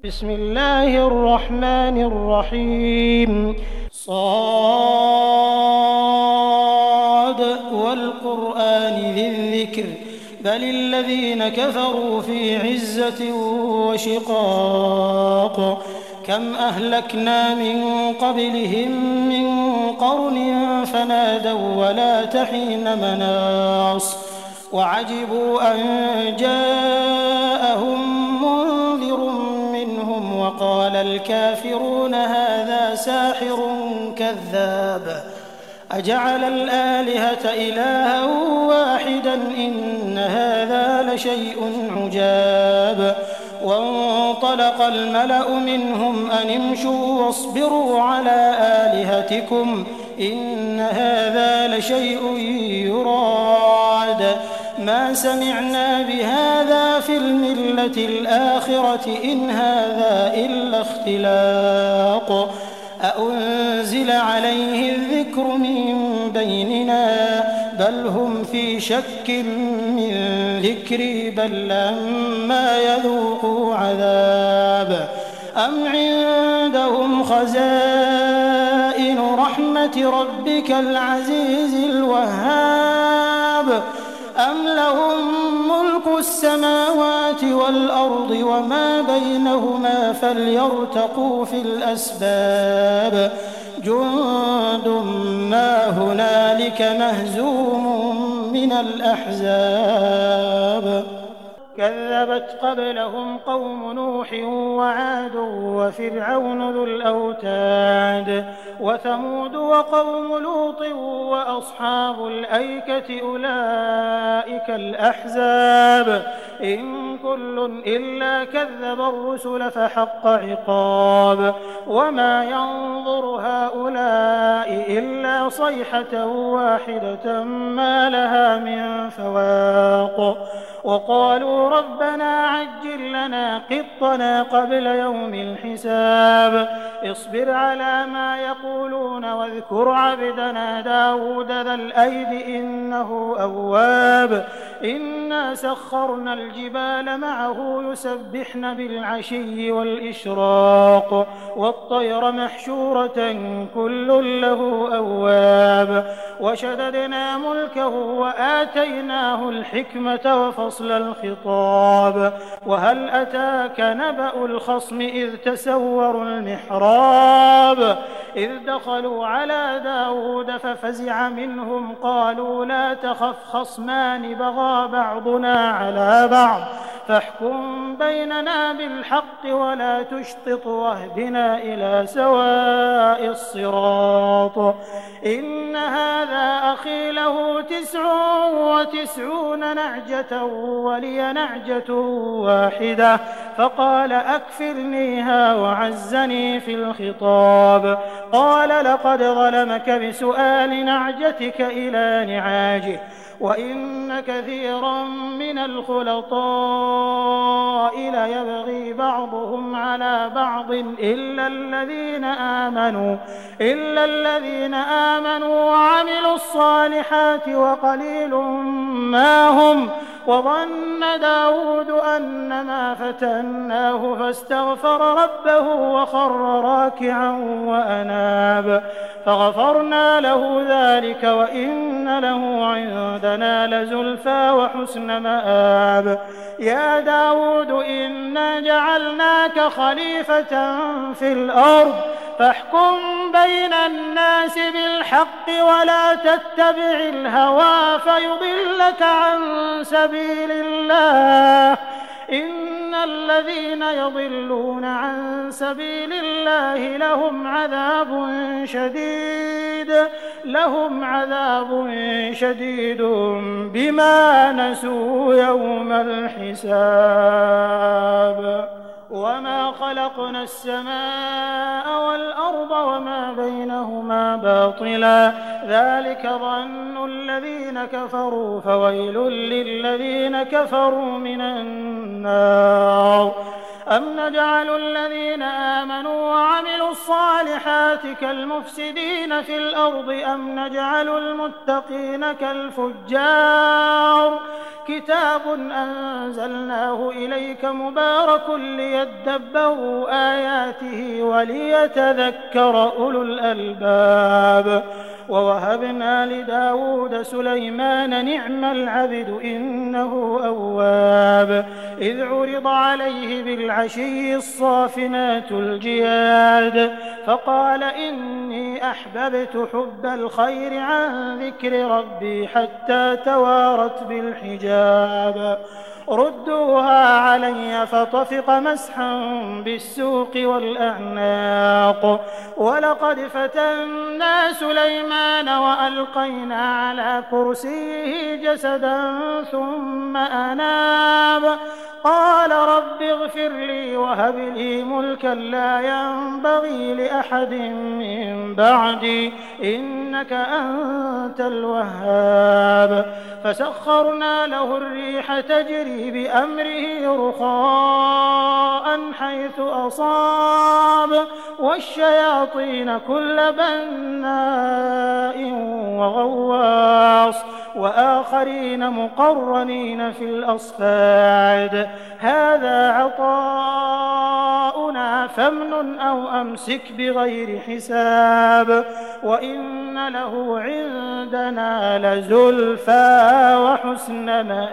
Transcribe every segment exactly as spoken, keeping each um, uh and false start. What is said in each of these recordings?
بسم الله الرحمن الرحيم صاد والقرآن ذي الذكر بل الذين كفروا في عزة وشقاق كم أهلكنا من قبلهم من قرن فنادوا ولا تحين مناص وعجبوا أن جاءهم منذر منهم وقال الكافرون هذا ساحر كذاب أجعل الآلهة إلها واحدا إن هذا لشيء عجاب وانطلق الملأ منهم أن امشوا واصبروا على آلهتكم إن هذا لشيء يراد ما سمعنا بهذا في الملة الآخرة إن هذا إلا اختلاق أأنزل عليه الذكر من بيننا بل هم في شك من ذكري بل لما يذوقوا عذاب أم عندهم خزائن رحمة ربك العزيز الوهاب أم لهم ملك السماوات والأرض وما بينهما فليرتقوا في الأسباب جند ما هنالك مهزوم من الأحزاب كذبت قبلهم قوم نوح وعاد وفرعون ذو الأوتاد وثمود وقوم لوط وأصحاب الأيكة أولئك الأحزاب إن كل إلا كذب الرسل فحق عقاب وما ينظر هؤلاء إلا صيحة واحدة ما لها من فواق وقالوا ربنا عجل لنا قطنا قبل يوم الحساب اصبر على ما يقولون واذكر عبدنا داود ذا الأيد إنه أواب إنا سخرنا الجبال معه يسبحن بالعشي والإشراق والطير محشورة كل له أواب وشددنا ملكه وآتيناه الحكمة وفصل الخطاب وهل أتاك نبأ الخصم إذ تسوروا المحراب إذ دخلوا على داود ففزع منهم قالوا لا تخف خصمان بغى بعضنا على بعض فاحكم بيننا بالحق ولا تشطط واهدنا إلى سواء الصراط إن هذا أخي له تسع وتسعون نعجة ولي نعجة واحدة فقال أكفلنيها وعزني في الخطاب قال لقد ظلمك بسؤال نعجتك إلى نعاجه وإن كثيرا من الخلطاء ليبغي بعضهم على بعض إلا الذين آمنوا إلا الذين آمنوا وعملوا الصالحات وقليل ما هم وظن داود أنما فتناه فاستغفر ربه وخر راكعا وأناب فغفرنا له ذلك وإن له عندنا لزلفى وحسن مآب يا داود إنا جعلناك خليفة في الأرض فاحكم بين الناس بالحق ولا تتبع الهوى فيضلك عن سبيل الله إن الذين يضلون عن سبيل الله لهم عذاب شديد لهم عذاب شديد بما نسوا يوم الحساب وما خلقنا السماء والأرض وما بينهما باطلا ذلك ظن الذين كفروا فويل للذين كفروا من النار أم نجعل الذين آمنوا وعملوا الصالحات كالمفسدين في الأرض أم نجعل المتقين كالفجار كتاب أنزلناه إليك مبارك ليدبروا آياته وليتذكر أولو الألباب ووهبنا لداود سليمان نعم العبد إنه أواب إذ عرض عليه بالعشي الصافنات الجياد فقال إني أحببت حب الخير عن ذكر ربي حتى توارت بالحجاب ردوها علي فطفق مسحا بالسوق والأعناق ولقد فتنا سليمان وألقينا على كرسيه جسدا ثم أناب قال رب اغفر لي وهب لي ملكا لا ينبغي لأحد من بعدي إنك أنت الوهاب فسخرنا له الريح تجري بأمره رخاء حيث أصاب والشياطين كل بناء وغواص وآخرين مقرنين في الأصفاد هذا عطاؤنا فامنن أو أمسك بغير حساب وإن له عندنا لزلفى وحسن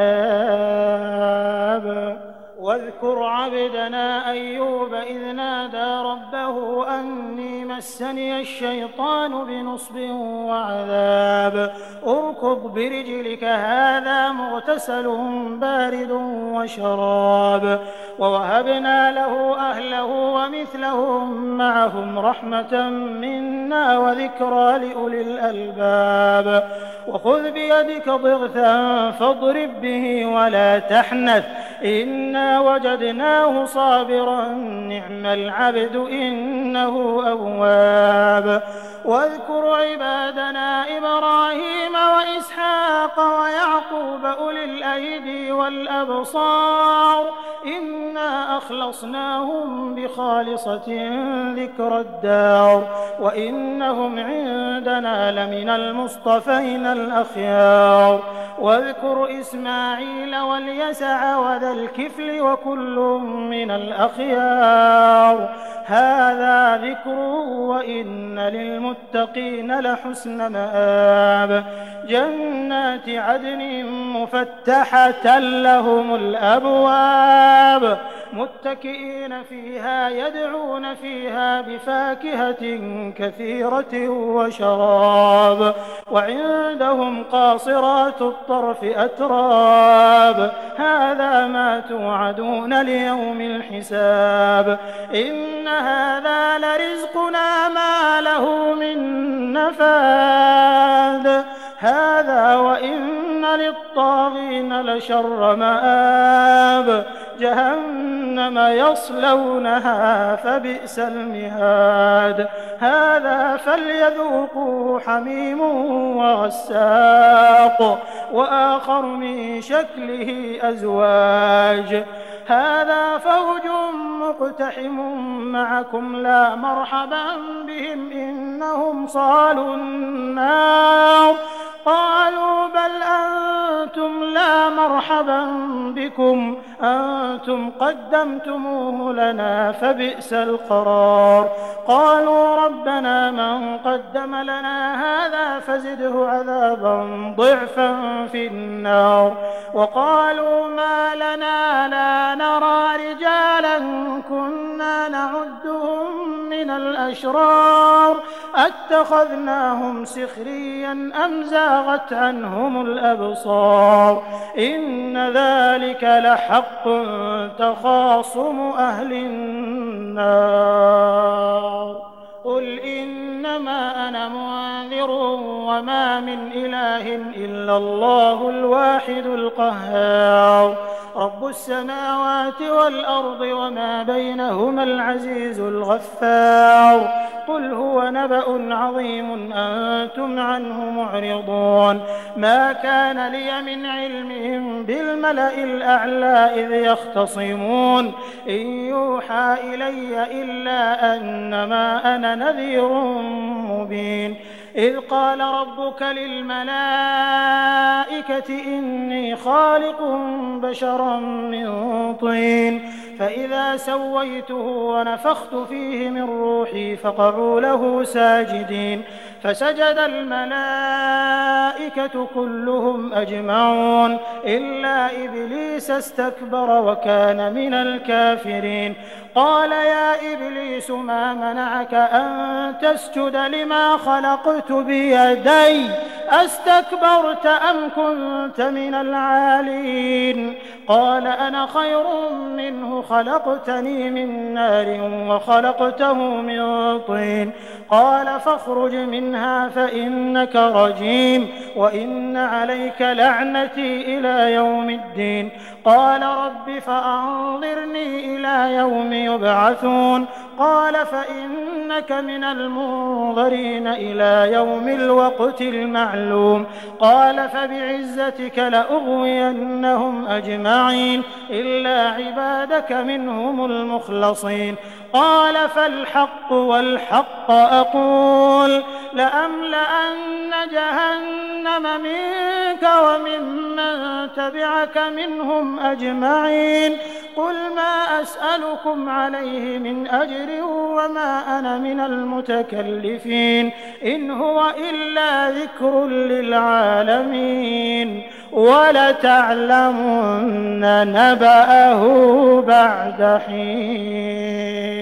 مآب واذكر عبدنا أيوب إذ نادى ربه أني مسني الشيطان بنصب وعذاب اركض برجلك هذا مغتسل بارد وشراب ووهبنا له أهله ومثلهم معهم رحمة منا وذكرى لأولي الألباب وخذ بيدك ضغثا فاضرب به ولا تحنث إنا وجدناه صابرا نعم العبد إنه أواب واذكر عبادنا إبراهيم وإسحاق ويعقوب أولي الأيدي والأبصار إنا أخلصناهم بخالصة ذكر الدار وإنهم عندنا لمن المصطفين الأخيار واذكر إسماعيل واليسع وذا الكفل وكل من الأخيار هذا ذكر وإن للمتقين لحسن مآب جنات عدن مفتحة لهم الأبواب متكئين فيها يدعون فيها بفاكهة كثيرة وشراب وعندهم قاصرات الطرف أتراب هذا ما توعدون ليوم الحساب إن هذا لرزقنا ما له من نفاد هذا وإن للطاغين لشر مآب جهنم يصلونها فبئس المهاد هذا فليذوقوه حميم وغساق وآخر من شكله أزواج هذا فوج مقتحم معكم لا مرحبا بهم إنهم صالوا النار قالوا بل أنتم لا مرحبا بكم أنتم قدمتموه لنا فبئس القرار قالوا ربنا من قدم لنا هذا فزده عذابا ضعفا في النار وقالوا ما لنا لا نرى رجالا كنا نعدهم من الأشرار أتخذناهم سخريا أم زاغت عنهم الأبصار إن ذلك لحق تخاصم أهل النار قل إنما أنا منذر وما من إله إلا الله الواحد القهار رب السماوات والأرض وما بينهما العزيز الغفار قل هو نبأ عظيم أنتم عنه معرضون ما كان لي من علمهم بالملأ الأعلى إذ يختصمون إن يوحى إلي إلا أنما أنا نذير مبين إذ قال ربك للملائكة إني خالق بشرا من طين فإذا سويته ونفخت فيه من روحي فقعوا له ساجدين فسجد الملائكة كلهم أجمعون إلا إبليس استكبر وكان من الكافرين قال يا إبليس ما منعك أن تسجد لما خلقت بيدي أستكبرت أم كنت من العالين قال أنا خير منه خلقتني من نار وخلقته من طين قال فاخرج منها فإنك رجيم وإن عليك لعنتي إلى يوم الدين قال رب فأنظرني إلى يوم يبعثون قال فإنك من المنظرين إلى يوم الوقت المعلوم قال فبعزتك لأغوينهم أجمعين إلا عبادك منهم المخلصين قال فالحق والحق أقول لأملأن جهنم منك وممن تبعك منهم أجمعين قل ما أسألكم عليه من أجر وما أنا من المتكلفين إن هو إلا ذكر للعالمين ولتعلمن نبأه بعد حين.